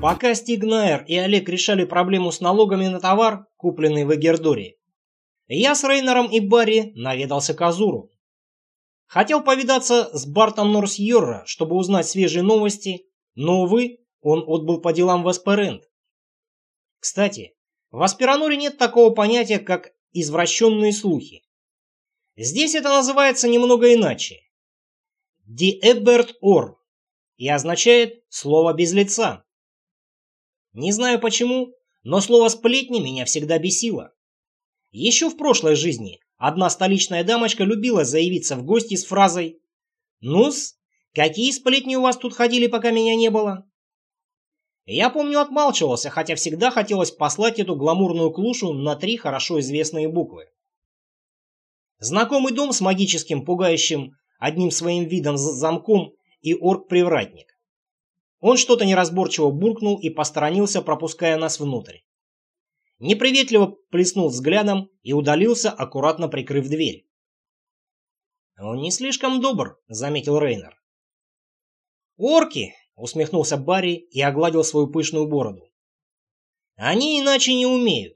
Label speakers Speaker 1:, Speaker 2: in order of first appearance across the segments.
Speaker 1: Пока Стигнайер и Олег решали проблему с налогами на товар, купленный в Эгердоре, я с Рейнером и Барри наведался к Азуру. Хотел повидаться с Бартом Норсьерра, чтобы узнать свежие новости, но, увы, он отбыл по делам в Эсперенд. Кстати, в Аспирануре нет такого понятия, как извращенные слухи. Здесь это называется немного иначе. «Die Ebert Or» и означает «слово без лица». Не знаю почему, но слово «сплетни» меня всегда бесило. Еще в прошлой жизни одна столичная дамочка любила заявиться в гости с фразой «Ну-с, какие сплетни у вас тут ходили, пока меня не было?» Я помню, отмалчивался, хотя всегда хотелось послать эту гламурную клушу на 3 хорошо известные буквы. Знакомый дом с магическим, пугающим одним своим видом замком и орк-привратник. Он что-то неразборчиво буркнул и посторонился, пропуская нас внутрь. Неприветливо плеснул взглядом и удалился, аккуратно прикрыв дверь. «Он не слишком добр», — заметил Рейнер. «Орки», — усмехнулся Барри и огладил свою пышную бороду. «Они иначе не умеют».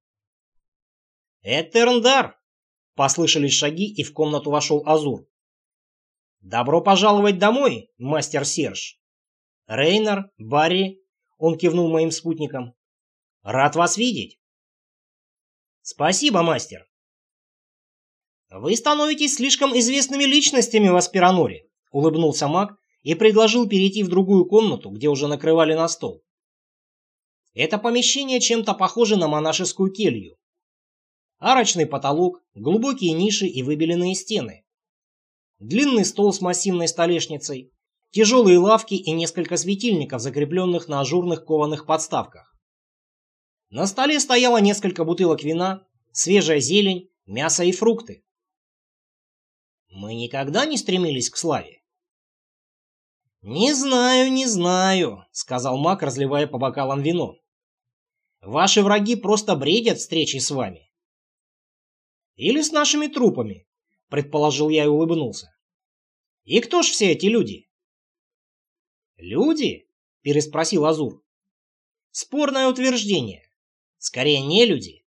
Speaker 1: «Этерндар», — послышались шаги, и в комнату вошел Азур. «Добро пожаловать домой, мастер Серж». «Рейнер, Барри», — он кивнул моим спутникам. «Рад вас видеть». «Спасибо, мастер». «Вы становитесь слишком известными личностями в Аспирануре», — улыбнулся маг и предложил перейти в другую комнату, где уже накрывали на стол. Это помещение чем-то похоже на монашескую келью. Арочный потолок, глубокие ниши и выбеленные стены. Длинный стол с массивной столешницей, тяжелые лавки и несколько светильников, закрепленных на ажурных кованых подставках. На столе стояло несколько бутылок вина, свежая зелень, мясо и фрукты. Мы никогда не стремились к славе. «Не знаю», — сказал маг, разливая по бокалам вино. «Ваши враги просто бредят встречей с вами». «Или с нашими трупами», — предположил я и улыбнулся. «И кто ж все эти люди?» «Люди?» — переспросил Азур. «Спорное утверждение. Скорее, не люди».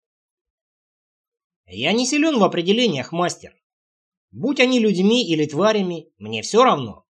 Speaker 1: «Я не силен в определениях, мастер. Будь они людьми или тварями, мне все равно».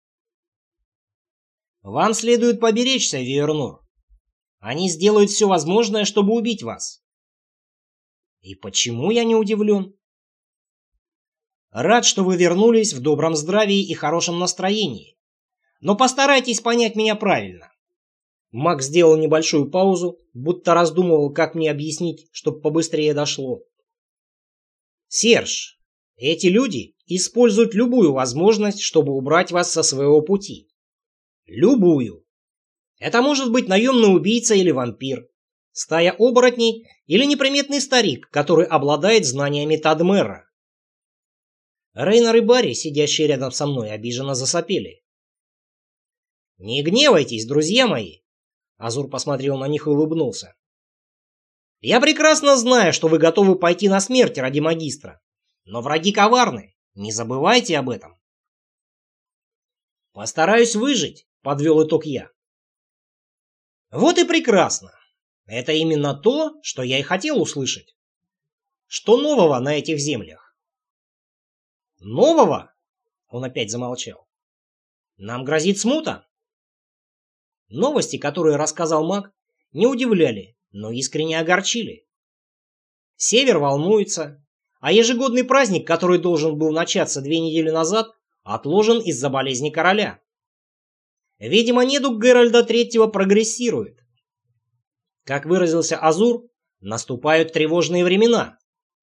Speaker 1: «Вам следует поберечься, Виернур. Они сделают все возможное, чтобы убить вас». «И почему я не удивлен?» «Рад, что вы вернулись в добром здравии и хорошем настроении. Но постарайтесь понять меня правильно». Маг сделал небольшую паузу, будто раздумывал, как мне объяснить, чтобы побыстрее дошло. «Серж, эти люди используют любую возможность, чтобы убрать вас со своего пути. Любую. Это может быть наемный убийца или вампир, стая оборотней или неприметный старик, который обладает знаниями Тадмерра». Рейнер и Барри, сидящие рядом со мной, обиженно засопели. «Не гневайтесь, друзья мои!» Азур посмотрел на них и улыбнулся. «Я прекрасно знаю, что вы готовы пойти на смерть ради магистра, но враги коварны, не забывайте об этом». «Постараюсь выжить», — подвел итог я. «Вот и прекрасно. Это именно то, что я и хотел услышать. Что нового на этих землях?» «Нового?» — он опять замолчал. «Нам грозит смута?» Новости, которые рассказал маг, не удивляли, но искренне огорчили. Север волнуется, а ежегодный праздник, который должен был начаться 2 недели назад, отложен из-за болезни короля. Видимо, недуг Геральда III прогрессирует. Как выразился Азур, наступают тревожные времена.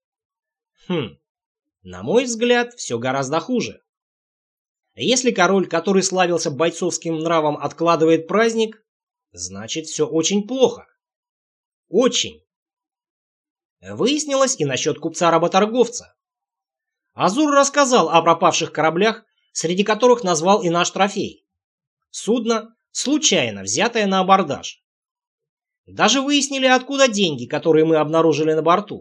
Speaker 1: На мой взгляд, все гораздо хуже. Если король, который славился бойцовским нравом, откладывает праздник, значит, все очень плохо. Очень. Выяснилось и насчет купца-работорговца. Азур рассказал о пропавших кораблях, среди которых назвал и наш трофей. Судно, случайно взятое на абордаж. Даже выяснили, откуда деньги, которые мы обнаружили на борту.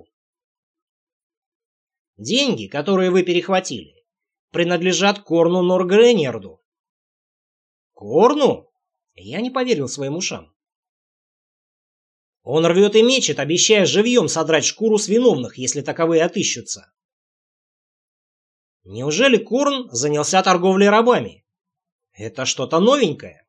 Speaker 1: Деньги, которые вы перехватили, принадлежат Корну Норгренерду. Корну? Я не поверил своим ушам. Он рвет и мечет, обещая живьем содрать шкуру с виновных, если таковые отыщутся. Неужели Корн занялся торговлей рабами? Это что-то новенькое.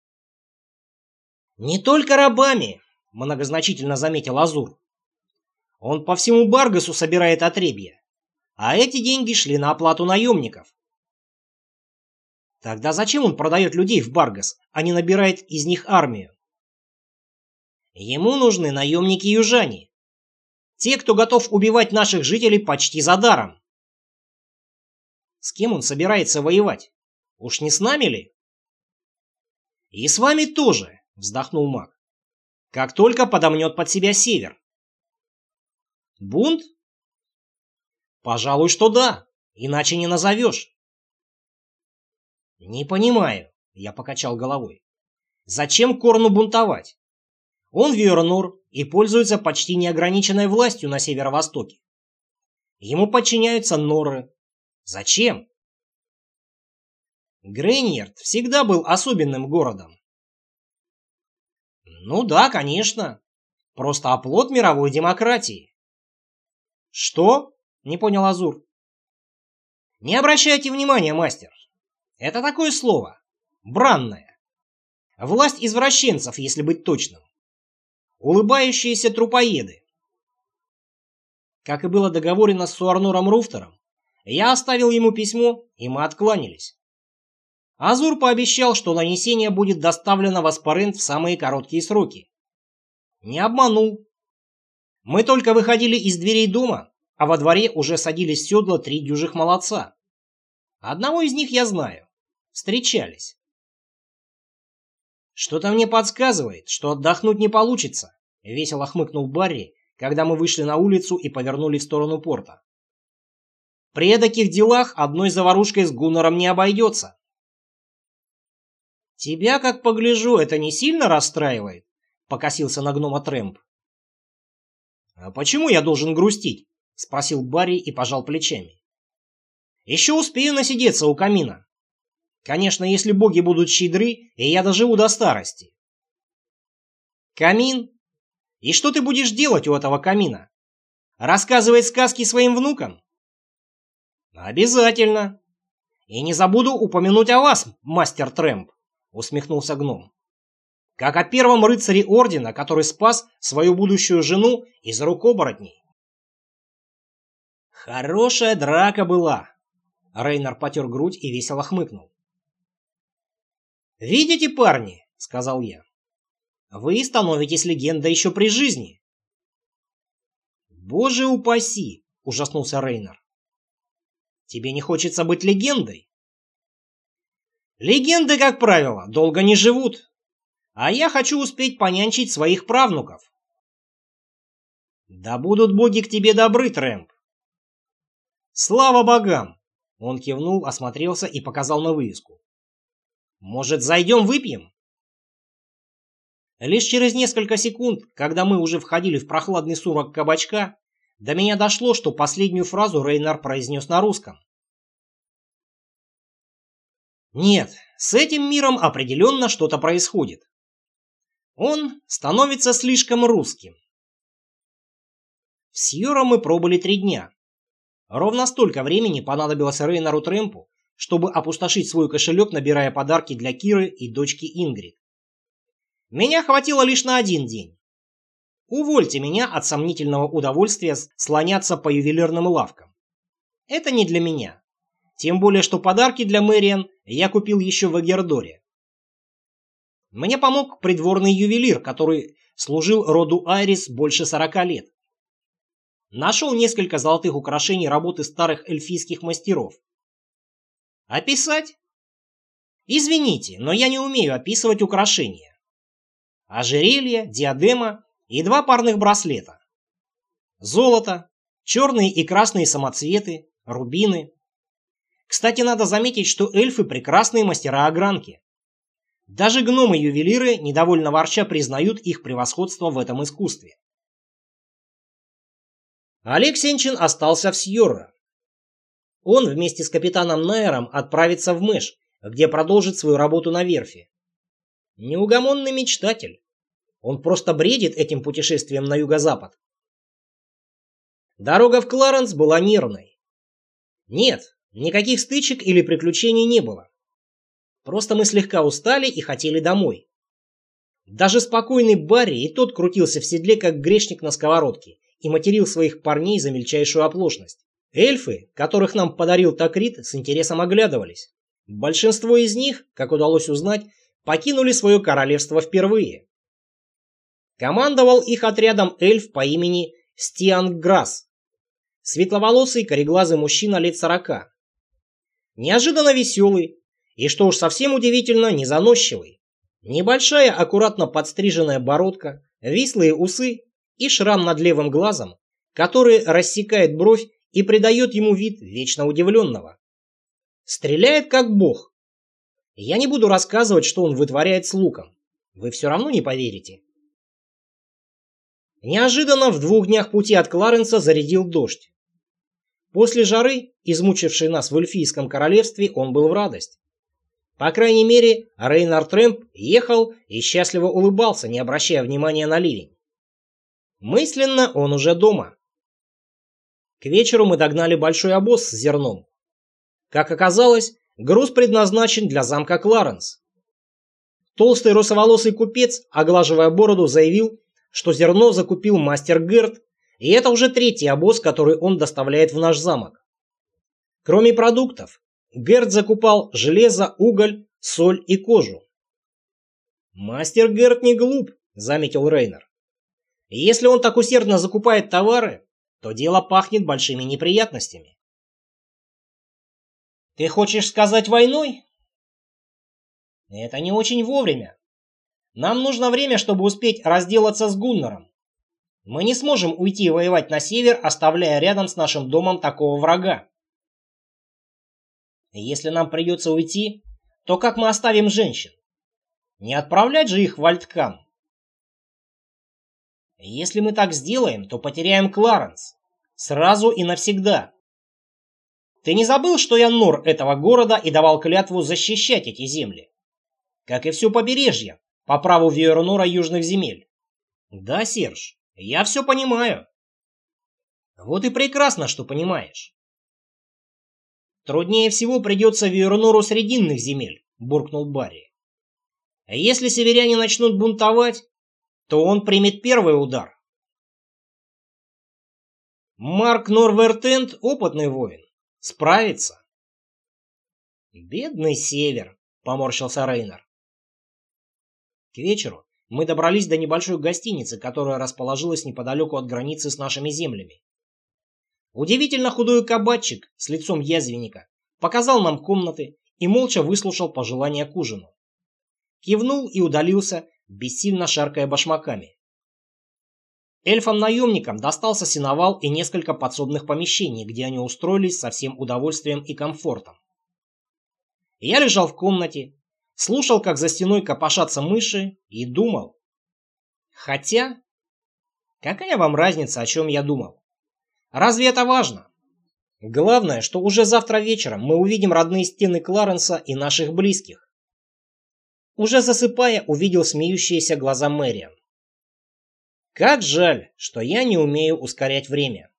Speaker 1: Не только рабами, многозначительно заметил Азур. Он по всему Баргасу собирает отребья, а эти деньги шли на оплату наемников. Тогда зачем он продает людей в Баргас, а не набирает из них армию? Ему нужны наемники-южане. Те, кто готов убивать наших жителей почти за даром. С кем он собирается воевать? Уж не с нами ли? И с вами тоже, вздохнул маг. Как только подомнет под себя север. Бунт? Пожалуй, что да, иначе не назовешь. Не понимаю, я покачал головой. Зачем Корну бунтовать? Он Вернур и пользуется почти неограниченной властью на северо-востоке. Ему подчиняются норры. Зачем? Грейньярд всегда был особенным городом. Ну да, конечно. Просто оплот мировой демократии. Что? Не понял Азур. Не обращайте внимания, мастер. Это такое слово. Бранное. Власть извращенцев, если быть точным. Улыбающиеся трупоеды. Как и было договорено с Суарнором Руфтером, я оставил ему письмо, и мы откланялись. Азур пообещал, что нанесение будет доставлено в Аспарент в самые короткие сроки. Не обманул. Мы только выходили из дверей дома, а во дворе уже садились в седло 3 дюжих молодца. Одного из них я знаю. Встречались. Что-то мне подсказывает, что отдохнуть не получится, весело хмыкнул Барри, когда мы вышли на улицу и повернули в сторону порта. При таких делах одной заварушкой с Гуннором не обойдется. Тебя, как погляжу, это не сильно расстраивает? Покосился на гнома Трэмп. А почему я должен грустить? Спросил Барри и пожал плечами. Еще успею насидеться у камина. Конечно, если боги будут щедры, и я доживу до старости. Камин? И что ты будешь делать у этого камина? Рассказывать сказки своим внукам? Обязательно. И не забуду упомянуть о вас, мастер Трэмп, усмехнулся гном. Как о первом рыцаре ордена, который спас свою будущую жену из рук оборотней. Хорошая драка была. Рейнар потер грудь и весело хмыкнул. «Видите, парни?» — сказал я. «Вы становитесь легендой еще при жизни». «Боже упаси!» — ужаснулся Рейнар. «Тебе не хочется быть легендой?» «Легенды, как правило, долго не живут, а я хочу успеть понянчить своих правнуков». «Да будут боги к тебе добры, Трэмп». «Слава богам!» — он кивнул, осмотрелся и показал на вывеску. «Может, зайдем выпьем?» Лишь через несколько секунд, когда мы уже входили в прохладный сумрак кабачка, до меня дошло, что последнюю фразу Рейнар произнес на русском. Нет, с этим миром определенно что-то происходит. Он становится слишком русским. В Сьюра мы пробыли 3 дня. Ровно столько времени понадобилось Рейнару Трэмпу, чтобы опустошить свой кошелек, набирая подарки для Киры и дочки Ингрид. Меня хватило лишь на 1 день. Увольте меня от сомнительного удовольствия слоняться по ювелирным лавкам. Это не для меня. Тем более, что подарки для Мэриан я купил еще в Эгердоре. Мне помог придворный ювелир, который служил роду Айрис больше 40 лет. Нашел несколько золотых украшений работы старых эльфийских мастеров. Описать? Извините, но я не умею описывать украшения. Ожерелье, диадема и 2 парных браслета. Золото, черные и красные самоцветы, рубины. Кстати, надо заметить, что эльфы прекрасные мастера огранки. Даже гномы-ювелиры, недовольно ворча, признают их превосходство в этом искусстве. Олег Сенчин остался в Сьорро. Он вместе с капитаном Найером отправится в Мэш, где продолжит свою работу на верфи. Неугомонный мечтатель. Он просто бредит этим путешествием на юго-запад. Дорога в Кларенс была нервной. Нет, никаких стычек или приключений не было. Просто мы слегка устали и хотели домой. Даже спокойный Барри и тот крутился в седле, как грешник на сковородке, и материл своих парней за мельчайшую оплошность. Эльфы, которых нам подарил Такрит, с интересом оглядывались. Большинство из них, как удалось узнать, покинули свое королевство впервые. Командовал их отрядом эльф по имени Стианграсс. Светловолосый кореглазый мужчина лет 40. Неожиданно веселый и, что уж совсем удивительно, не заносчивый. Небольшая аккуратно подстриженная бородка, вислые усы и шрам над левым глазом, который рассекает бровь и придает ему вид вечно удивленного. Стреляет как бог. Я не буду рассказывать, что он вытворяет с луком. Вы все равно не поверите. Неожиданно в 2 днях пути от Кларенса зарядил дождь. После жары, измучившей нас в эльфийском королевстве, он был в радость. По крайней мере, Рейнар Трэмп ехал и счастливо улыбался, не обращая внимания на ливень. Мысленно он уже дома. К вечеру мы догнали большой обоз с зерном. Как оказалось, груз предназначен для замка Кларенс. Толстый русоволосый купец, оглаживая бороду, заявил, что зерно закупил мастер Герд, и это уже 3-й обоз, который он доставляет в наш замок. Кроме продуктов, Герд закупал железо, уголь, соль и кожу. «Мастер Герд не глуп», — заметил Рейнар. «Если он так усердно закупает товары, то дело пахнет большими неприятностями». «Ты хочешь сказать войной?» «Это не очень вовремя. Нам нужно время, чтобы успеть разделаться с Гуннаром. Мы не сможем уйти воевать на север, оставляя рядом с нашим домом такого врага. Если нам придется уйти, то как мы оставим женщин? Не отправлять же их в Альткам. Если мы так сделаем, то потеряем Кларенс. Сразу и навсегда. Ты не забыл, что я нор этого города и давал клятву защищать эти земли? Как и все побережье, по праву Виернора южных земель. Да, Серж, я все понимаю. Вот и прекрасно, что понимаешь. Труднее всего придется Виернору срединных земель, буркнул Барри. А если северяне начнут бунтовать, то он примет первый удар. Марк Норвертенд опытный воин. Справится. Бедный север, поморщился Рейнар. К вечеру мы добрались до небольшой гостиницы, которая расположилась неподалеку от границы с нашими землями. Удивительно худой кабачик с лицом язвенника показал нам комнаты и молча выслушал пожелания к ужину. Кивнул и удалился, бессильно шаркая башмаками. Эльфам-наемникам достался сеновал и несколько подсобных помещений, где они устроились со всем удовольствием и комфортом. Я лежал в комнате, слушал, как за стеной копошатся мыши, и думал. Хотя, какая вам разница, о чем я думал? Разве это важно? Главное, что уже завтра вечером мы увидим родные стены Кларенса и наших близких. Уже засыпая, увидел смеющиеся глаза Мэриан. Как жаль, что я не умею ускорять время.